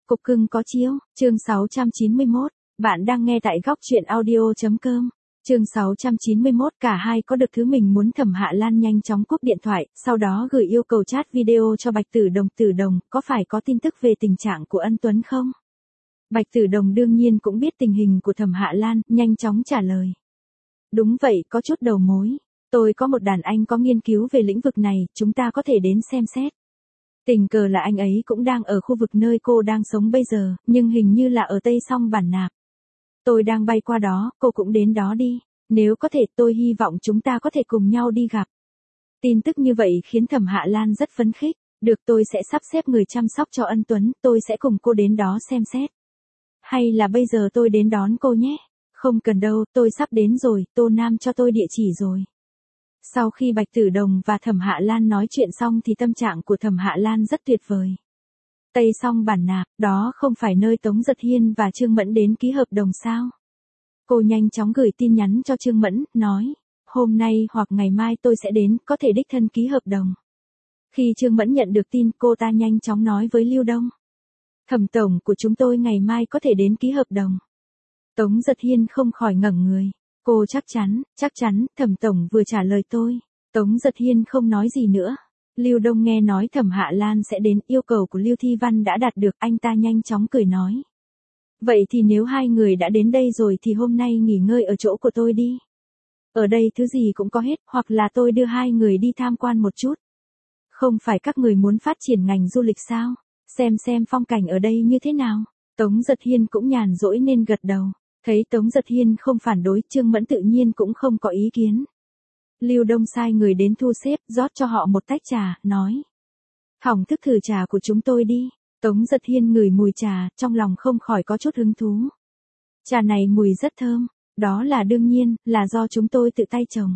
Cục cưng có chiếu, chương 691, bạn đang nghe tại góc truyện audio.com. Chương 691, cả hai có được thứ mình muốn. Thẩm Hạ Lan nhanh chóng cúp điện thoại, sau đó gửi yêu cầu chat video cho Bạch Tử Đồng. Tử Đồng, có phải có tin tức về tình trạng của Ân Tuấn không? Bạch Tử Đồng đương nhiên cũng biết tình hình của Thẩm Hạ Lan, nhanh chóng trả lời. Đúng vậy, có chút đầu mối. Tôi có một đàn anh có nghiên cứu về lĩnh vực này, chúng ta có thể đến xem xét. Tình cờ là anh ấy cũng đang ở khu vực nơi cô đang sống bây giờ, nhưng hình như là ở Tây Song Bản Nạp. Tôi đang bay qua đó, cô cũng đến đó đi. Nếu có thể tôi hy vọng chúng ta có thể cùng nhau đi gặp. Tin tức như vậy khiến Thẩm Hạ Lan rất phấn khích. Được, tôi sẽ sắp xếp người chăm sóc cho Ân Tuấn, tôi sẽ cùng cô đến đó xem xét. Hay là bây giờ tôi đến đón cô nhé? Không cần đâu, tôi sắp đến rồi, Tô Nam cho tôi địa chỉ rồi. Sau khi Bạch Tử Đồng và Thẩm Hạ Lan nói chuyện xong thì tâm trạng của Thẩm Hạ Lan rất tuyệt vời. Tây Song Bản Nạp, đó không phải nơi Tống Giật Hiên và Trương Mẫn đến ký hợp đồng sao? Cô nhanh chóng gửi tin nhắn cho Trương Mẫn, nói, hôm nay hoặc ngày mai tôi sẽ đến, có thể đích thân ký hợp đồng. Khi Trương Mẫn nhận được tin, cô ta nhanh chóng nói với Lưu Đông. Thẩm tổng của chúng tôi ngày mai có thể đến ký hợp đồng. Tống Giật Hiên không khỏi ngẩng người. Cô chắc chắn, Thẩm tổng vừa trả lời tôi. Tống Giật Hiên không nói gì nữa. Lưu Đông nghe nói Thẩm Hạ Lan sẽ đến, yêu cầu của Lưu Thi Văn đã đạt được, anh ta nhanh chóng cười nói. Vậy thì nếu hai người đã đến đây rồi thì hôm nay nghỉ ngơi ở chỗ của tôi đi. Ở đây thứ gì cũng có hết, hoặc là tôi đưa hai người đi tham quan một chút. Không phải các người muốn phát triển ngành du lịch sao? Xem phong cảnh ở đây như thế nào? Tống Giật Hiên cũng nhàn rỗi nên gật đầu. Thấy Tống Giật Hiên không phản đối, Trương Mẫn tự nhiên cũng không có ý kiến. Lưu Đông sai người đến thu xếp, rót cho họ một tách trà, nói. Thưởng thức thử trà của chúng tôi đi. Tống Giật Hiên ngửi mùi trà, trong lòng không khỏi có chút hứng thú. Trà này mùi rất thơm, đó là đương nhiên, là do chúng tôi tự tay trồng.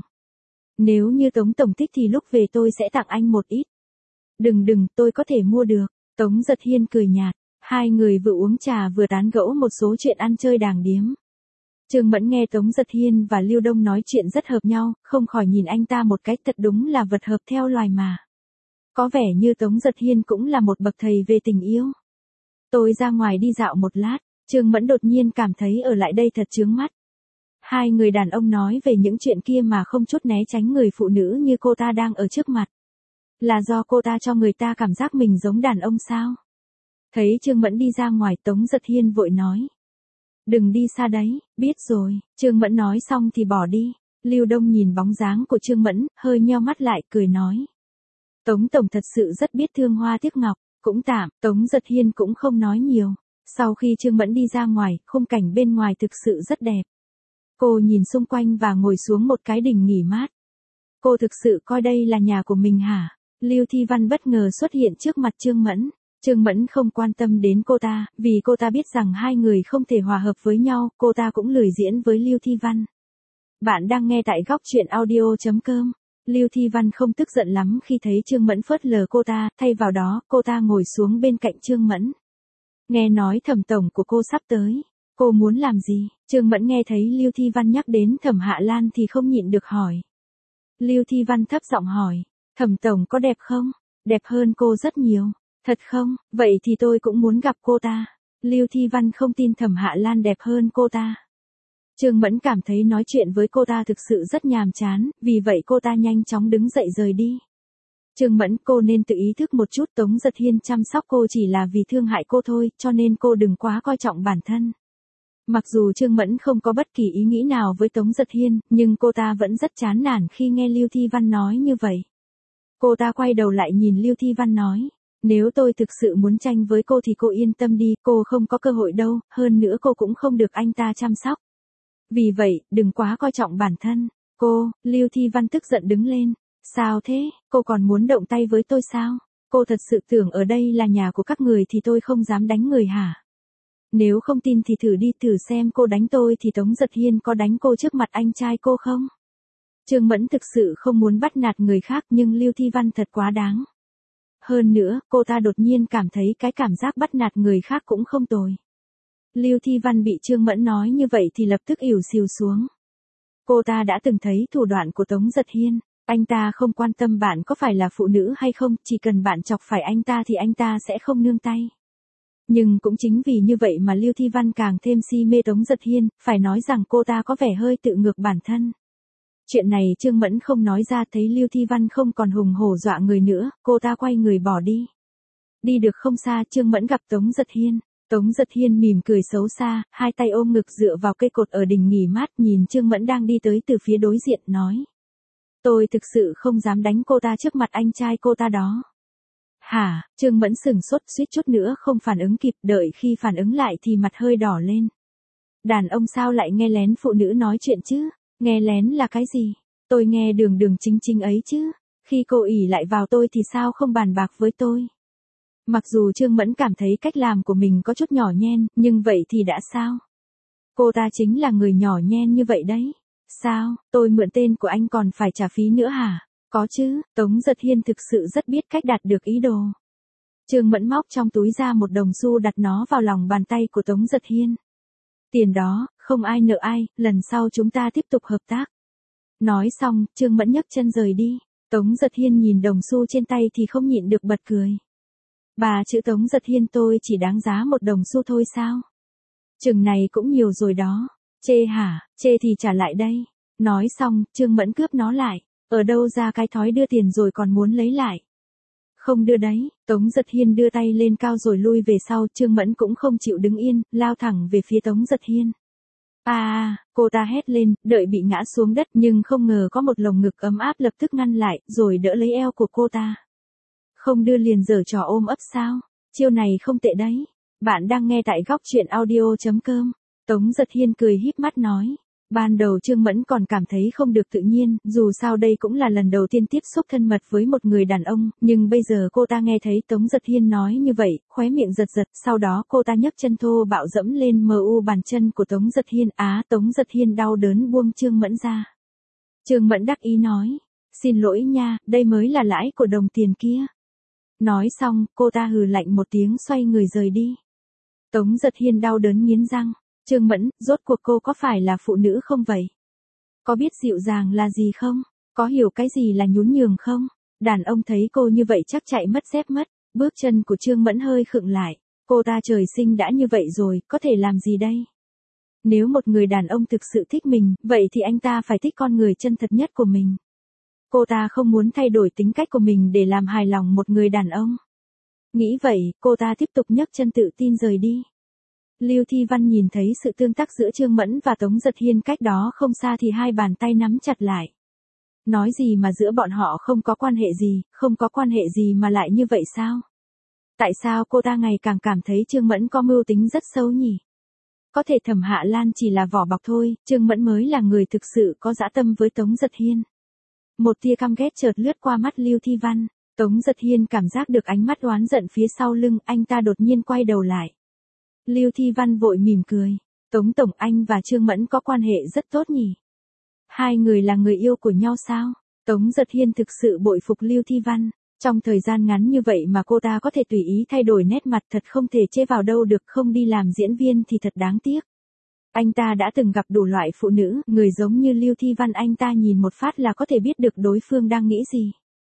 Nếu như Tống tổng thích thì lúc về tôi sẽ tặng anh một ít. Đừng, tôi có thể mua được. Tống Giật Hiên cười nhạt. Hai người vừa uống trà vừa tán gẫu một số chuyện ăn chơi đàng điếm. Trương Mẫn nghe Tống Giật Hiên và Lưu Đông nói chuyện rất hợp nhau, không khỏi nhìn anh ta một cái, thật đúng là vật hợp theo loài mà. Có vẻ như Tống Giật Hiên cũng là một bậc thầy về tình yêu. Tôi ra ngoài đi dạo một lát, Trương Mẫn đột nhiên cảm thấy ở lại đây thật chướng mắt. Hai người đàn ông nói về những chuyện kia mà không chút né tránh người phụ nữ như cô ta đang ở trước mặt. Là do cô ta cho người ta cảm giác mình giống đàn ông sao? Thấy Trương Mẫn đi ra ngoài, Tống Giật Hiên vội nói. Đừng đi xa đấy, biết rồi. Trương Mẫn nói xong thì bỏ đi. Lưu Đông nhìn bóng dáng của Trương Mẫn, hơi nheo mắt lại, cười nói. Tống tổng thật sự rất biết thương hoa tiếc ngọc, cũng tạm. Tống Giật Hiên cũng không nói nhiều. Sau khi Trương Mẫn đi ra ngoài, khung cảnh bên ngoài thực sự rất đẹp. Cô nhìn xung quanh và ngồi xuống một cái đình nghỉ mát. Cô thực sự coi đây là nhà của mình hả? Lưu Thi Văn bất ngờ xuất hiện trước mặt Trương Mẫn. Trương Mẫn không quan tâm đến cô ta, vì cô ta biết rằng hai người không thể hòa hợp với nhau, cô ta cũng lười diễn với Lưu Thi Văn. Bạn đang nghe tại góc truyện audio.com. Lưu Thi Văn không tức giận lắm khi thấy Trương Mẫn phớt lờ cô ta, thay vào đó, cô ta ngồi xuống bên cạnh Trương Mẫn. Nghe nói Thẩm tổng của cô sắp tới, cô muốn làm gì? Trương Mẫn nghe thấy Lưu Thi Văn nhắc đến Thẩm Hạ Lan thì không nhịn được hỏi. Lưu Thi Văn thấp giọng hỏi, Thẩm tổng có đẹp không? Đẹp hơn cô rất nhiều. Thật không? Vậy thì tôi cũng muốn gặp cô ta. Lưu Thi Văn không tin Thẩm Hạ Lan đẹp hơn cô ta. Trương Mẫn cảm thấy nói chuyện với cô ta thực sự rất nhàm chán, vì vậy cô ta nhanh chóng đứng dậy rời đi. Trương Mẫn, cô nên tự ý thức một chút, Tống Giật Hiên chăm sóc cô chỉ là vì thương hại cô thôi, cho nên cô đừng quá coi trọng bản thân. Mặc dù Trương Mẫn không có bất kỳ ý nghĩ nào với Tống Giật Hiên, nhưng cô ta vẫn rất chán nản khi nghe Lưu Thi Văn nói như vậy. Cô ta quay đầu lại nhìn Lưu Thi Văn nói. Nếu tôi thực sự muốn tranh với cô thì cô yên tâm đi, cô không có cơ hội đâu, hơn nữa cô cũng không được anh ta chăm sóc. Vì vậy, đừng quá coi trọng bản thân. Cô, Lưu Thi Văn tức giận đứng lên. Sao thế, cô còn muốn động tay với tôi sao? Cô thật sự tưởng ở đây là nhà của các người thì tôi không dám đánh người hả? Nếu không tin thì thử xem cô đánh tôi thì Tống Giật Hiên có đánh cô trước mặt anh trai cô không? Trương Mẫn thực sự không muốn bắt nạt người khác nhưng Lưu Thi Văn thật quá đáng. Hơn nữa, cô ta đột nhiên cảm thấy cái cảm giác bắt nạt người khác cũng không tồi. Lưu Thi Văn bị Trương Mẫn nói như vậy thì lập tức ỉu xìu xuống. Cô ta đã từng thấy thủ đoạn của Tống Giật Hiên. Anh ta không quan tâm bạn có phải là phụ nữ hay không, chỉ cần bạn chọc phải anh ta thì anh ta sẽ không nương tay. Nhưng cũng chính vì như vậy mà Lưu Thi Văn càng thêm si mê Tống Giật Hiên, phải nói rằng cô ta có vẻ hơi tự ngược bản thân. Chuyện này Trương Mẫn không nói ra, thấy Lưu Thi Văn không còn hùng hổ dọa người nữa, cô ta quay người bỏ đi. Đi được không xa Trương Mẫn gặp Tống Giật Hiên. Tống Giật Hiên mỉm cười xấu xa, hai tay ôm ngực dựa vào cây cột ở đỉnh nghỉ mát, nhìn Trương Mẫn đang đi tới từ phía đối diện, nói. Tôi thực sự không dám đánh cô ta trước mặt anh trai cô ta đó. Hả? Trương Mẫn sửng sốt, suýt chút nữa không phản ứng kịp, đợi khi phản ứng lại thì mặt hơi đỏ lên. Đàn ông sao lại nghe lén phụ nữ nói chuyện chứ? Nghe lén là cái gì? Tôi nghe đường đường chính chính ấy chứ. Khi cô ỷ lại vào tôi thì sao không bàn bạc với tôi? Mặc dù Trương Mẫn cảm thấy cách làm của mình có chút nhỏ nhen, nhưng vậy thì đã sao? Cô ta chính là người nhỏ nhen như vậy đấy. Sao, tôi mượn tên của anh còn phải trả phí nữa hả? Có chứ, Tống Giật Hiên thực sự rất biết cách đạt được ý đồ. Trương Mẫn móc trong túi ra một đồng xu, đặt nó vào lòng bàn tay của Tống Giật Hiên. Tiền đó, không ai nợ ai, lần sau chúng ta tiếp tục hợp tác. Nói xong, Trương Mẫn nhấc chân rời đi. Tống Giật Hiên nhìn đồng xu trên tay thì không nhịn được bật cười. Bà chữ Tống Giật Hiên, tôi chỉ đáng giá một đồng xu thôi sao? Chừng này cũng nhiều rồi đó. Chê hả? Chê thì trả lại đây. Nói xong, Trương Mẫn cướp nó lại. Ở đâu ra cái thói đưa tiền rồi còn muốn lấy lại? Không đưa đấy. Tống Giật Hiên đưa tay lên cao rồi lui về sau, Trương Mẫn cũng không chịu đứng yên, lao thẳng về phía Tống Giật Hiên. Cô ta hét lên, đợi bị ngã xuống đất, nhưng không ngờ có một lồng ngực ấm áp lập tức ngăn lại, rồi đỡ lấy eo của cô ta. Không đưa liền giở trò ôm ấp sao? Chiêu này không tệ đấy. Bạn đang nghe tại góc truyện audio.com. Tống Giật Hiên cười híp mắt nói. Ban đầu Trương Mẫn còn cảm thấy không được tự nhiên, dù sao đây cũng là lần đầu tiên tiếp xúc thân mật với một người đàn ông, nhưng bây giờ cô ta nghe thấy Tống Giật Hiên nói như vậy, khóe miệng giật giật, sau đó cô ta nhấc chân thô bạo dẫm lên bàn chân của Tống Giật Hiên. Tống Giật Hiên đau đớn buông Trương Mẫn ra. Trương Mẫn đắc ý nói, xin lỗi nha, đây mới là lãi của đồng tiền kia. Nói xong, cô ta hừ lạnh một tiếng xoay người rời đi. Tống Giật Hiên đau đớn nghiến răng. Trương Mẫn, rốt cuộc cô có phải là phụ nữ không vậy? Có biết dịu dàng là gì không? Có hiểu cái gì là nhún nhường không? Đàn ông thấy cô như vậy chắc chạy mất dép mất. Bước chân của Trương Mẫn hơi khựng lại. Cô ta trời sinh đã như vậy rồi, có thể làm gì đây? Nếu một người đàn ông thực sự thích mình, vậy thì anh ta phải thích con người chân thật nhất của mình. Cô ta không muốn thay đổi tính cách của mình để làm hài lòng một người đàn ông. Nghĩ vậy, cô ta tiếp tục nhấc chân tự tin rời đi. Lưu Thi Văn nhìn thấy sự tương tác giữa Trương Mẫn và Tống Giật Hiên cách đó không xa thì hai bàn tay nắm chặt lại. Nói gì mà giữa bọn họ không có quan hệ gì, không có quan hệ gì mà lại như vậy sao? Tại sao cô ta ngày càng cảm thấy Trương Mẫn có mưu tính rất sâu nhỉ? Có thể Thẩm Hạ Lan chỉ là vỏ bọc thôi, Trương Mẫn mới là người thực sự có dã tâm với Tống Giật Hiên. Một tia căm ghét chợt lướt qua mắt Lưu Thi Văn, Tống Giật Hiên cảm giác được ánh mắt oán giận phía sau lưng, anh ta đột nhiên quay đầu lại. Lưu Thi Văn vội mỉm cười, Tống tổng, anh và Trương Mẫn có quan hệ rất tốt nhỉ? Hai người là người yêu của nhau sao? Tống Giật Hiên thực sự bội phục Lưu Thi Văn, trong thời gian ngắn như vậy mà cô ta có thể tùy ý thay đổi nét mặt, thật không thể chê vào đâu được, không đi làm diễn viên thì thật đáng tiếc. Anh ta đã từng gặp đủ loại phụ nữ, người giống như Lưu Thi Văn anh ta nhìn một phát là có thể biết được đối phương đang nghĩ gì.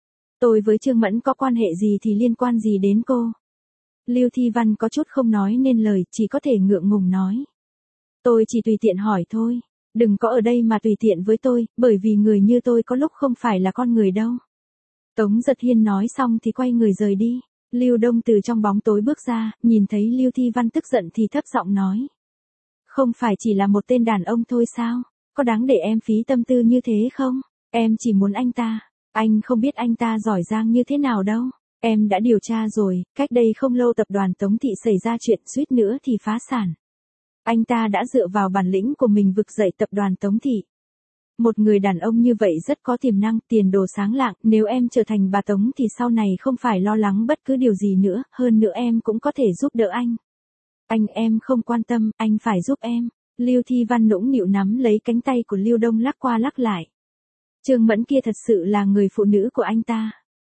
Tôi với Trương Mẫn có quan hệ gì thì liên quan gì đến cô? Lưu Thi Văn có chút không nói nên lời, chỉ có thể ngượng ngùng nói. Tôi chỉ tùy tiện hỏi thôi, đừng có ở đây mà tùy tiện với tôi, bởi vì người như tôi có lúc không phải là con người đâu. Tống Giật Hiên nói xong thì quay người rời đi. Lưu Đông từ trong bóng tối bước ra, nhìn thấy Lưu Thi Văn tức giận thì thấp giọng nói. Không phải chỉ là một tên đàn ông thôi sao? Có đáng để em phí tâm tư như thế không? Em chỉ muốn anh ta. Anh không biết anh ta giỏi giang như thế nào đâu. Em đã điều tra rồi, cách đây không lâu tập đoàn Tống Thị xảy ra chuyện suýt nữa thì phá sản. Anh ta đã dựa vào bản lĩnh của mình vực dậy tập đoàn Tống Thị. Một người đàn ông như vậy rất có tiềm năng, tiền đồ sáng lạng, nếu em trở thành bà Tống thì sau này không phải lo lắng bất cứ điều gì nữa, hơn nữa em cũng có thể giúp đỡ anh. Em không quan tâm, anh phải giúp em. Lưu Thi Văn nũng nịu nắm lấy cánh tay của Lưu Đông lắc qua lắc lại. Trương Mẫn kia thật sự là người phụ nữ của anh ta.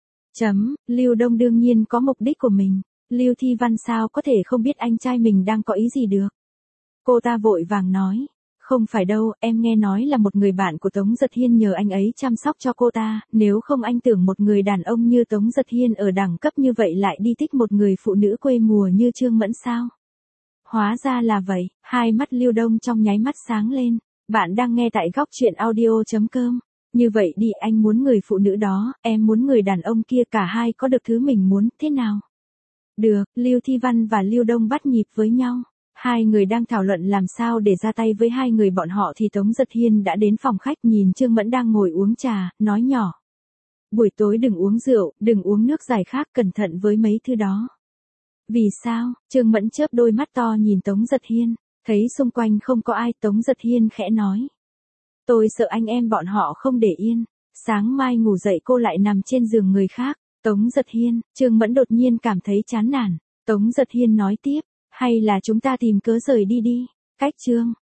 Lưu Đông đương nhiên có mục đích của mình. Lưu Thi Văn sao có thể không biết anh trai mình đang có ý gì được. Cô ta vội vàng nói. Không phải đâu, em nghe nói là một người bạn của Tống Giật Hiên nhờ anh ấy chăm sóc cho cô ta, nếu không anh tưởng một người đàn ông như Tống Giật Hiên ở đẳng cấp như vậy lại đi thích một người phụ nữ quê mùa như Trương Mẫn sao? Hóa ra là vậy, hai mắt Lưu Đông trong nháy mắt sáng lên. Bạn đang nghe tại góc truyện audio.com. Như vậy đi, anh muốn người phụ nữ đó, em muốn người đàn ông kia, cả hai có được thứ mình muốn, thế nào? Được, Lưu Thi Văn và Lưu Đông bắt nhịp với nhau. Hai người đang thảo luận làm sao để ra tay với hai người bọn họ thì Tống Giật Hiên đã đến phòng khách, nhìn Trương Mẫn đang ngồi uống trà, nói nhỏ. Buổi tối đừng uống rượu, đừng uống nước giải khát, cẩn thận với mấy thứ đó. Vì sao? Trương Mẫn chớp đôi mắt to nhìn Tống Giật Hiên, thấy xung quanh không có ai, Tống Giật Hiên khẽ nói. Tôi sợ anh em bọn họ không để yên, sáng mai ngủ dậy cô lại nằm trên giường người khác. Tống Giật Hiên, Trương Mẫn đột nhiên cảm thấy chán nản. Tống Giật Hiên nói tiếp, hay là chúng ta tìm cớ rời đi đi. Cách Trương